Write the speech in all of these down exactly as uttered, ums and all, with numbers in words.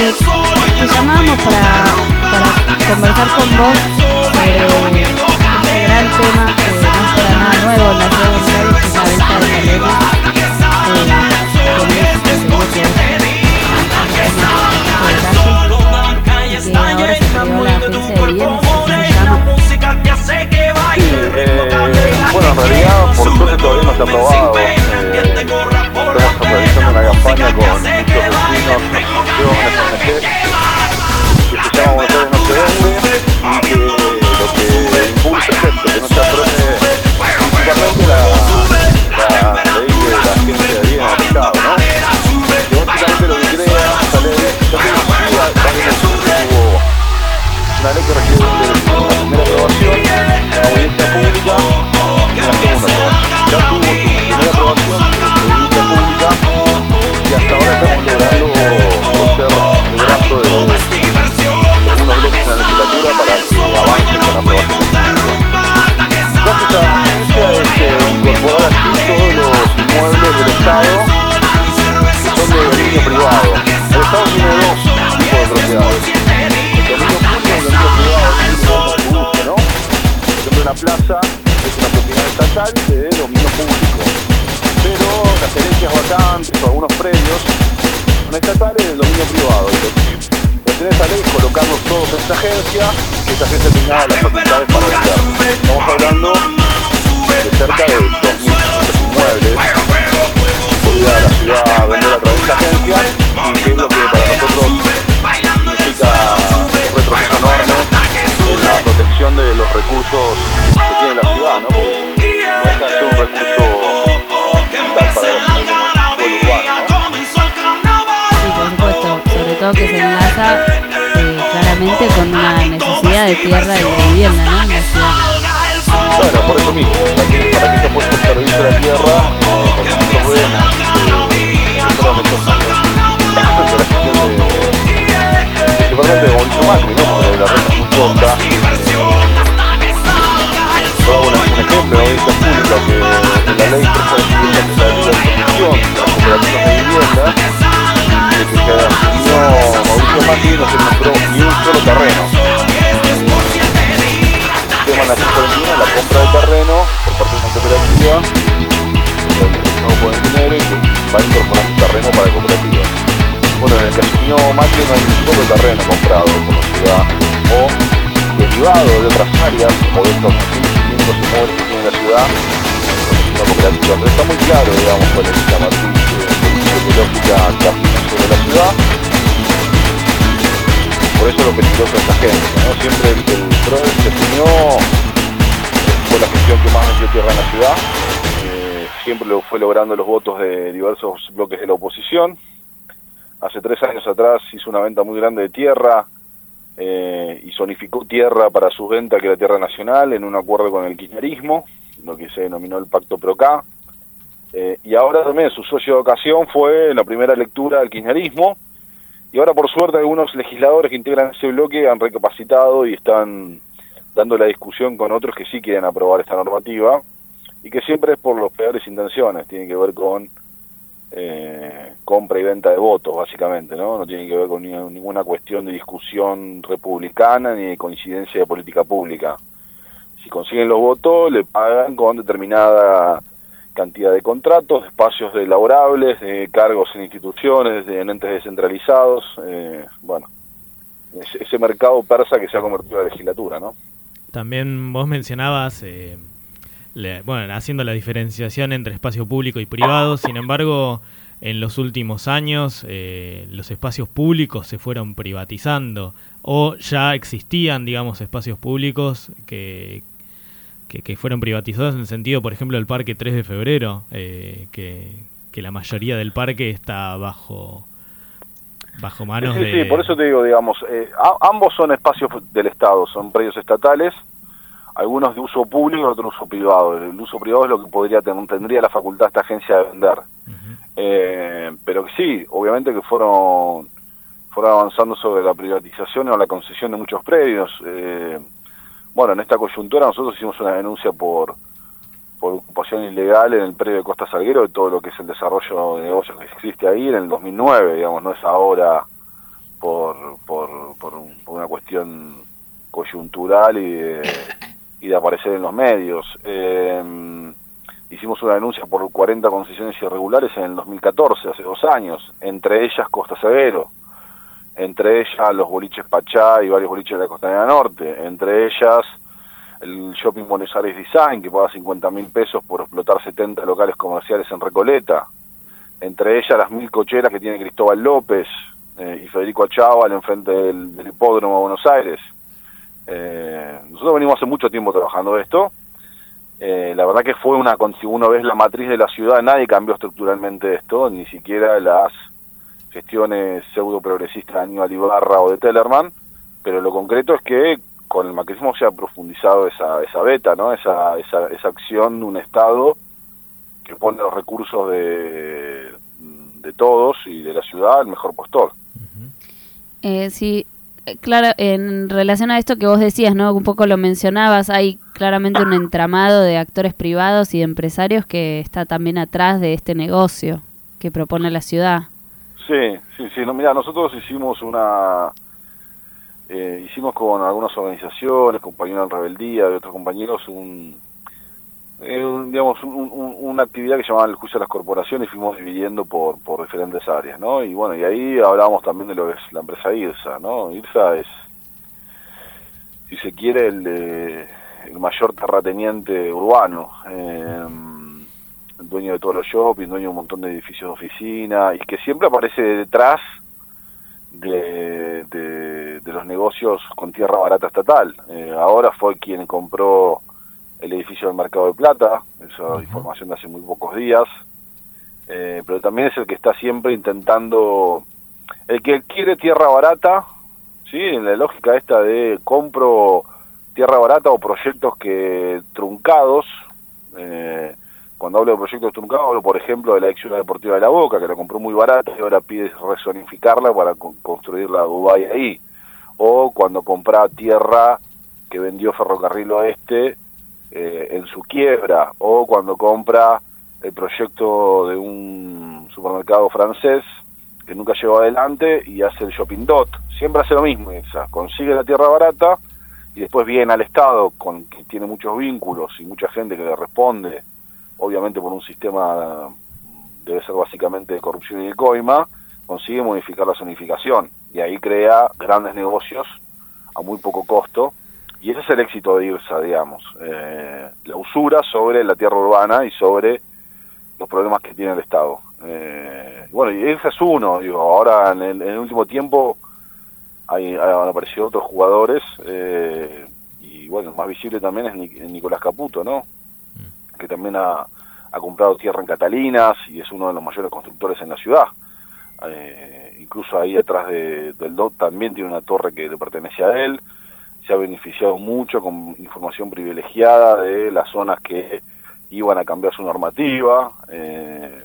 Eh, te llamamos para, para conversar con vos sobre este gran tema que no es para nada nuevo en la ciudad de Buenos Aires, que es la venta de terrenos. Que ahora se creó la agencia de bienes, ¿se llama? Sí, eh, bueno, en realidad, por suerte todavía no está aprobado. Eh, estamos realizando una campaña con muchos vecinos, asociaciones, O N G, que se llama Buenos Aires no se vende, y que lo que impulsa es esto, que no se apruebe principalmente la, la ley de la agencia de bienes del Estado, ¿no? Que básicamente lo que crea esta ley, ya que existía, también hubo una ley que requiere una primera aprobación, una audiencia pública y una segunda aprobación. Ya tuvo su primera aprobación, su audiencia pública, y hasta ahora estamos logrando conocer el brazo de algunos bloques en la legislatura para que avance con la aprobación pública. Entonces la agencia es eh, incorporar así todos los inmuebles del Estado que son de dominio privado. El Estado tiene dos tipos de propiedades. El dominio público y el dominio privado, es el mismo uso, ¿no? Por ejemplo, una plaza es una propiedad estatal de dominio público, pero las herencias vacantes o algunos predios son estatales del dominio privado. Y lo que pretende esta ley es colocarlos todos en esta agencia, que esta agencia tenga las facultades para vender. Estamos hablando de cerca de dos mil inmuebles podría la ciudad vender a través de esta agencia, y que es lo que para nosotros significa un retroceso enorme en la protección de los recursos que tiene la ciudad, ¿no? Porque no deja de ser un recurso vital para la ciudad como el urbano, ¿no? Sí, por supuesto, sobre todo que se enlaza eh, claramente con una necesidad de tierra y de vivienda, ¿no? En la ciudad. Bueno, por eso mismo, para que, para que se pueda servir de la tierra, eh, porque nosotros vemos eh, no solamente la gestión de, principalmente de Mauricio Macri, ¿no? Porque la renta muy corta. Yo hago un ejemplo de audiencia pública que en la ley tres cuarenta y uno, que es la ley de exposición de las cooperativas de vivienda, de que se asumió Mauricio Macri, no se compró ni un solo terreno. El tema de la tres cuarenta y uno, la compra de terreno por parte de una cooperativa, no pueden dinero y que va a incorporar un terreno para la cooperativa. Bueno, en el que asumió Macri no hay un solo terreno comprado por la ciudad, o derivado de otras áreas, o de estos mil quinientos inmuebles que tiene la ciudad, una cooperativa. Pero está muy claro, digamos, cuál es la matriz ideológica que aplica sobre la ciudad. Por eso lo peligroso de esta gente, ¿no? Siempre el, el P R O E se asumió, fue la gestión que más metió tierra en la ciudad, eh, siempre lo fue logrando los votos de diversos bloques de la oposición. Hace tres años atrás hizo una venta muy grande de tierra eh, y zonificó tierra para su venta, que era tierra nacional, en un acuerdo con el kirchnerismo, lo que se denominó el Pacto PROCA. Eh, y ahora también su socio de ocasión fue en la primera lectura del kirchnerismo. Y ahora, por suerte, algunos legisladores que integran ese bloque han recapacitado y están dando la discusión con otros que sí quieren aprobar esta normativa, y que siempre es por las peores intenciones, tiene que ver con eh, compra y venta de votos, básicamente, ¿no? No tiene que ver con ni, ninguna cuestión de discusión republicana ni de coincidencia de política pública. Si consiguen los votos, le pagan con determinada cantidad de contratos, de espacios de laborables, de cargos en instituciones, de en entes descentralizados, eh, bueno, ese, ese mercado persa que se ha convertido en la legislatura, ¿no? También vos mencionabas, eh, le, bueno, haciendo la diferenciación entre espacio público y privado. Sin embargo, en los últimos años eh, los espacios públicos se fueron privatizando, o ya existían, digamos, espacios públicos que Que, que fueron privatizados, en el sentido, por ejemplo, del Parque tres de febrero, eh, que, que la mayoría del parque está bajo bajo manos sí, sí, de... Sí, por eso te digo, digamos, eh, a, ambos son espacios del Estado, son predios estatales, algunos de uso público y otros de uso privado. El uso privado es lo que podría tener, tendría la facultad esta agencia de vender. Uh-huh. eh, pero sí, obviamente que fueron, fueron avanzando sobre la privatización o la concesión de muchos predios. Eh, Bueno, en esta coyuntura nosotros hicimos una denuncia por por ocupación ilegal en el predio de Costa Salguero, de todo lo que es el desarrollo de negocios que existe ahí en el dos mil nueve, digamos, no es ahora por, por, por, un, por una cuestión coyuntural y de, y de aparecer en los medios. Eh, hicimos una denuncia por cuarenta concesiones irregulares en el dos mil catorce, hace dos años, entre ellas Costa Severo, entre ellas los boliches Pachá y varios boliches de la Costanera Norte, entre ellas el Shopping Buenos Aires Design, que paga cincuenta mil pesos por explotar setenta locales comerciales en Recoleta, entre ellas las mil cocheras que tiene Cristóbal López eh, y Federico Achával enfrente del, del hipódromo de Buenos Aires. Eh, nosotros venimos hace mucho tiempo trabajando esto. Eh, la verdad que fue una, si uno ve la matriz de la ciudad, nadie cambió estructuralmente esto, ni siquiera las gestiones pseudo progresistas de Aníbal Ibarra o de Tellerman, pero lo concreto es que con el macrismo se ha profundizado esa, esa beta, ¿no? esa, esa, esa acción de un Estado que pone los recursos de, de todos y de la ciudad al mejor postor. Eh, sí, claro, en relación a esto que vos decías, ¿no? Un poco lo mencionabas, hay claramente un entramado de actores privados y de empresarios que está también atrás de este negocio que propone la ciudad. Sí, sí, sí. No, mira, nosotros hicimos una... Eh, hicimos con algunas organizaciones, compañeros de Rebeldía, de otros compañeros, un, eh, un digamos, un, un, una actividad que llamaba el juicio de las corporaciones, y fuimos dividiendo por, por diferentes áreas, ¿no? Y bueno, y ahí hablábamos también de lo que es la empresa IRSA, ¿no? IRSA es, si se quiere, el, eh, el mayor terrateniente urbano, eh, el dueño de todos los shopping, dueño de un montón de edificios de oficina, y que siempre aparece detrás de, de, de los negocios con tierra barata estatal. Eh, ahora fue quien compró el edificio del Mercado de Plata, esa uh-huh. información de hace muy pocos días, eh, pero también es el que está siempre intentando, el que quiere tierra barata, ¿sí? En la lógica esta de compro tierra barata o proyectos que truncados. eh, Cuando hablo de proyectos truncados, hablo, por ejemplo, de la ex Ciudad Deportiva de La Boca, que la compró muy barata y ahora pide rezonificarla para co construir la Dubái ahí. O cuando compra tierra que vendió Ferrocarril Oeste eh, en su quiebra. O cuando compra el proyecto de un supermercado francés que nunca llevó adelante y hace el Shopping Dot. Siempre hace lo mismo, esa. Consigue la tierra barata y después viene al Estado, con que tiene muchos vínculos y mucha gente que le responde, obviamente por un sistema, debe ser básicamente de corrupción y de coima, consigue modificar la zonificación y ahí crea grandes negocios a muy poco costo, y ese es el éxito de IRSA, digamos, eh, la usura sobre la tierra urbana y sobre los problemas que tiene el Estado. Eh, bueno, y IRSA es uno, digo, ahora en el, en el último tiempo hay, han aparecido otros jugadores, eh, y bueno, el más visible también es Nicolás Caputo, ¿no? Que también ha, ha comprado tierra en Catalinas y es uno de los mayores constructores en la ciudad. Eh, incluso ahí atrás de, del D O T también tiene una torre que le pertenece a él. Se ha beneficiado mucho con información privilegiada de las zonas que iban a cambiar su normativa. Eh,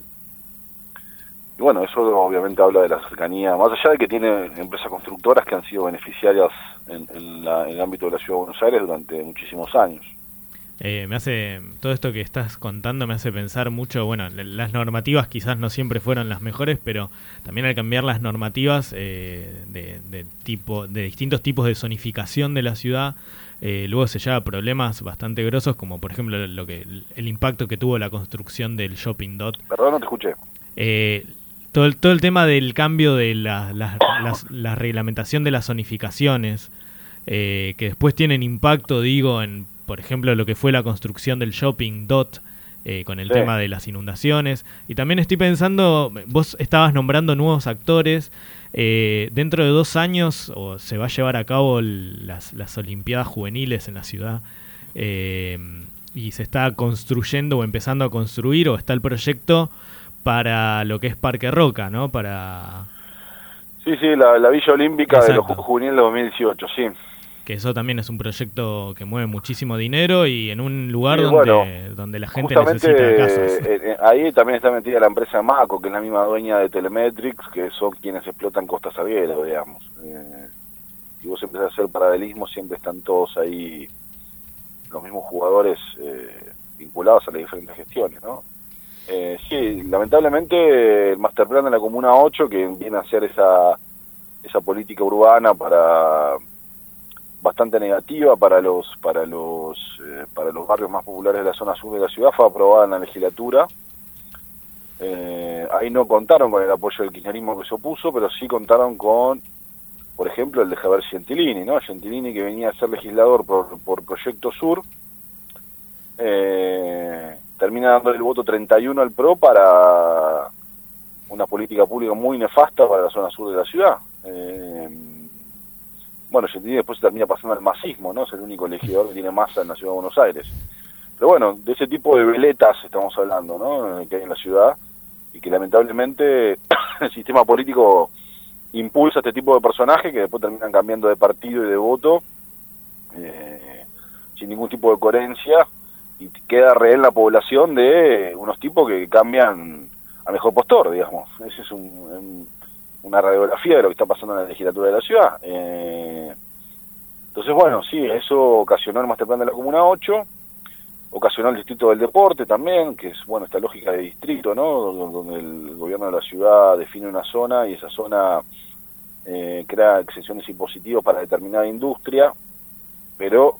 y bueno, eso obviamente habla de la cercanía, más allá de que tiene empresas constructoras que han sido beneficiarias en, en, la, en el ámbito de la Ciudad de Buenos Aires durante muchísimos años. Eh, me hace, todo esto que estás contando me hace pensar mucho, bueno, las normativas quizás no siempre fueron las mejores, pero también al cambiar las normativas eh, de, de tipo, de distintos tipos de zonificación de la ciudad, eh, luego se lleva a problemas bastante grosos, como por ejemplo lo que el impacto que tuvo la construcción del Shopping Dot. Perdón, no te escuché. Eh, todo el, todo el tema del cambio de la, la, la, la reglamentación de las zonificaciones, eh, que después tienen impacto, digo, en por ejemplo, lo que fue la construcción del Shopping Dot, eh, con el sí. tema de las inundaciones. Y también estoy pensando, vos estabas nombrando nuevos actores, eh, dentro de dos años o se va a llevar a cabo el, las, las Olimpiadas Juveniles en la ciudad, eh, y se está construyendo o empezando a construir, o está el proyecto para lo que es Parque Roca, ¿no? Para... Sí, sí, la, la Villa Olímpica. Exacto. De los Juegos Juveniles de dos mil dieciocho, sí. Que eso también es un proyecto que mueve muchísimo dinero y en un lugar sí, donde, bueno, donde la gente necesita casas. Eh, eh, ahí también está metida la empresa Maco, que es la misma dueña de Telemetrics, que son quienes explotan Costa Salguero, digamos. Eh, si vos empezás a hacer paralelismo, siempre están todos ahí, los mismos jugadores eh, vinculados a las diferentes gestiones, ¿no? Eh, sí, lamentablemente el masterplan de la Comuna ocho, que viene a ser esa... esa política urbana para bastante negativa para los para los eh, para los barrios más populares de la zona sur de la ciudad fue aprobada en la legislatura. Eh, ahí no contaron con el apoyo del kirchnerismo que se opuso, pero sí contaron con, por ejemplo, el de Javier Gentilini, ¿no? Gentilini, que venía a ser legislador por, por Proyecto Sur, eh, termina dándole el voto treinta y uno al P R O para una política pública muy nefasta para la zona sur de la ciudad. Eh, bueno, Gentilini después se termina pasando al masismo, ¿no? Es el único legislador que tiene masa en la ciudad de Buenos Aires. Pero bueno, de ese tipo de veletas estamos hablando, ¿no? Que hay en la ciudad, y que lamentablemente el sistema político impulsa este tipo de personajes que después terminan cambiando de partido y de voto eh, sin ningún tipo de coherencia, y queda rehén la población de unos tipos que cambian a mejor postor, digamos. Esa es un, un, una radiografía de lo que está pasando en la legislatura de la ciudad. Eh, entonces, bueno, sí, eso ocasionó el master plan de la Comuna ocho, ocasionó el distrito del deporte también, que es, bueno, esta lógica de distrito, ¿no? Donde el gobierno de la ciudad define una zona y esa zona eh, crea exenciones impositivas para determinada industria, pero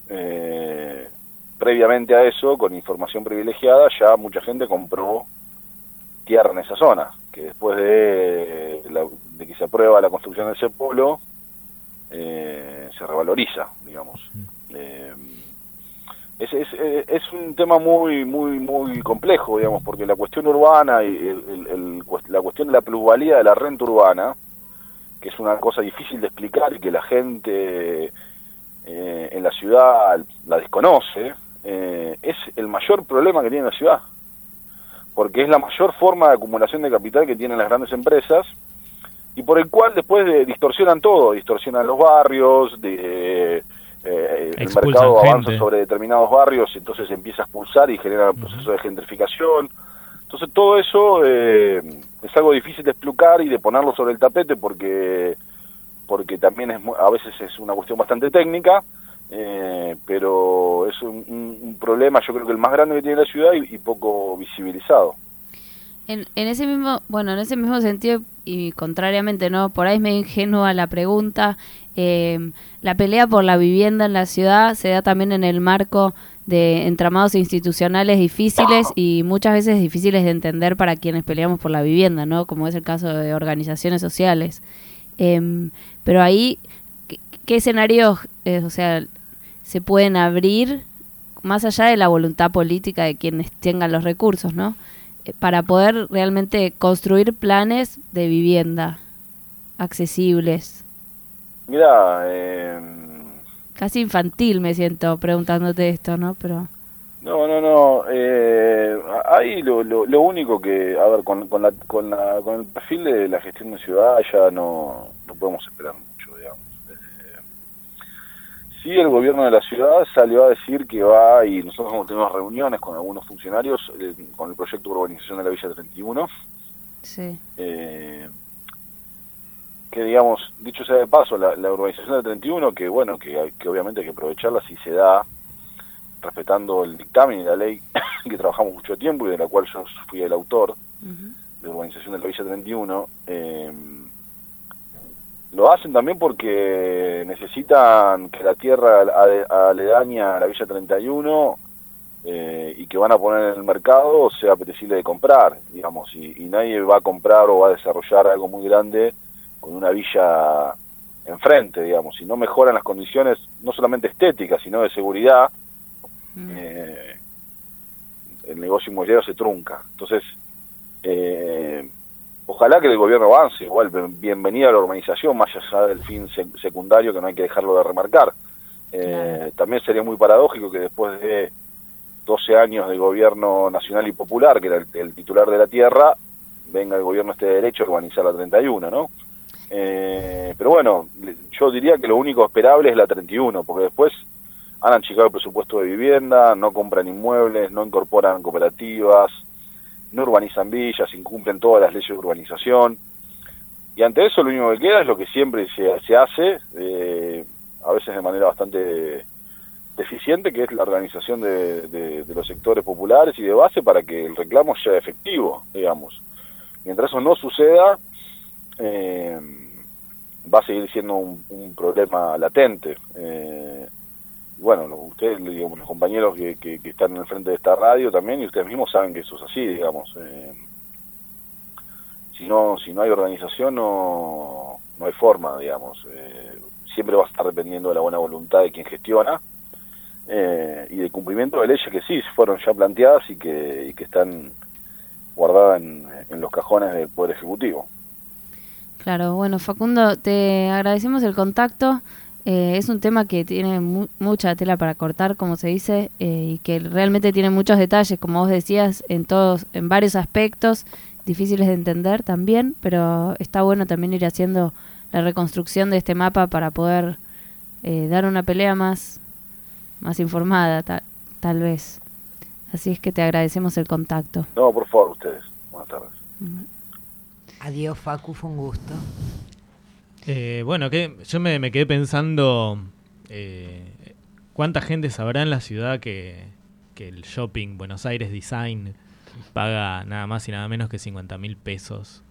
eh, previamente a eso, con información privilegiada, ya mucha gente compró tierra en esa zona, que después de, la, de que se aprueba la construcción del Cepolo, eh, se revaloriza, digamos. Eh, Es, es, es un tema muy muy muy complejo, digamos, porque la cuestión urbana y el, el, el, la cuestión de la plusvalía de la renta urbana, que es una cosa difícil de explicar y que la gente eh, en la ciudad la desconoce, eh, es el mayor problema que tiene la ciudad, porque es la mayor forma de acumulación de capital que tienen las grandes empresas, y por el cual después de, distorsionan todo, distorsionan los barrios, de... Eh, el mercado avanza sobre determinados barrios, entonces empieza a expulsar y genera un proceso de gentrificación. Entonces todo eso eh, es algo difícil de explicar y de ponerlo sobre el tapete, porque porque también es a veces es una cuestión bastante técnica, eh, pero es un, un, un problema, yo creo que el más grande que tiene la ciudad y, y poco visibilizado. En, en ese mismo, bueno, en ese mismo sentido, y contrariamente, ¿no? Por ahí es medio ingenua la pregunta. Eh, la pelea por la vivienda en la ciudad se da también en el marco de entramados institucionales difíciles y muchas veces difíciles de entender para quienes peleamos por la vivienda, ¿no? Como es el caso de organizaciones sociales. Eh, pero ahí, ¿qué, qué escenarios, eh, o sea, se pueden abrir más allá de la voluntad política de quienes tengan los recursos, ¿no? Para poder realmente construir planes de vivienda accesibles? Mira, eh... casi infantil me siento preguntándote esto, ¿no? Pero no, no, no. Eh, ahí lo, lo, lo único que, a ver, con, con, la, con, la, con el perfil de la gestión de ciudad ya no, no podemos esperar mucho, digamos. Eh, sí, el gobierno de la ciudad salió a decir que va, y nosotros tenemos reuniones con algunos funcionarios eh, con el proyecto de urbanización de la Villa treinta y uno. Sí. Eh, que digamos, dicho sea de paso, la, la urbanización del treinta y uno, que bueno, que, que obviamente hay que aprovecharla si se da, respetando el dictamen y la ley que trabajamos mucho tiempo y de la cual yo fui el autor, uh-huh, de urbanización de la Villa treinta y uno, eh, lo hacen también porque necesitan que la tierra aledaña a la Villa treinta y uno eh, y que van a poner en el mercado sea apetecible de comprar, digamos, y, y nadie va a comprar o va a desarrollar algo muy grande con una villa enfrente, digamos, si no mejoran las condiciones no solamente estéticas, sino de seguridad, mm. eh, el negocio inmobiliario se trunca. Entonces, eh, ojalá que el gobierno avance, igual, bienvenida a la urbanización, más allá del fin sec secundario que no hay que dejarlo de remarcar. Eh, claro. También sería muy paradójico que después de doce años de gobierno nacional y popular, que era el, el titular de la tierra, venga el gobierno este de derecho a urbanizar la treinta y uno, ¿no? Eh, pero bueno, yo diría que lo único esperable es la treinta y uno, porque después han achicado el presupuesto de vivienda, no compran inmuebles, no incorporan cooperativas, no urbanizan villas, incumplen todas las leyes de urbanización, y ante eso lo único que queda es lo que siempre se, se hace, eh, a veces de manera bastante deficiente, que es la organización de, de, de los sectores populares y de base para que el reclamo sea efectivo, digamos. Mientras eso no suceda, Eh, va a seguir siendo un, un problema latente. Eh, bueno, ustedes, digamos, los compañeros que, que, que están en el frente de esta radio también, y ustedes mismos saben que eso es así, digamos. Eh, si no si no hay organización, no, no hay forma, digamos. Eh, siempre va a estar dependiendo de la buena voluntad de quien gestiona, eh, y del cumplimiento de leyes que sí fueron ya planteadas y que, y que están guardadas en, en los cajones del Poder Ejecutivo. Claro, bueno, Facundo, te agradecemos el contacto. Eh, es un tema que tiene mu mucha tela para cortar, como se dice, eh, y que realmente tiene muchos detalles, como vos decías, en todos, en varios aspectos, difíciles de entender también, pero está bueno también ir haciendo la reconstrucción de este mapa para poder eh, dar una pelea más, más informada, ta tal vez. Así es que te agradecemos el contacto. No, por favor, ustedes. Buenas tardes. Mm. Adiós, Facu, fue un gusto. Eh, bueno, que yo me, me quedé pensando eh, cuánta gente sabrá en la ciudad que, que el shopping Buenos Aires Design paga nada más y nada menos que cincuenta mil pesos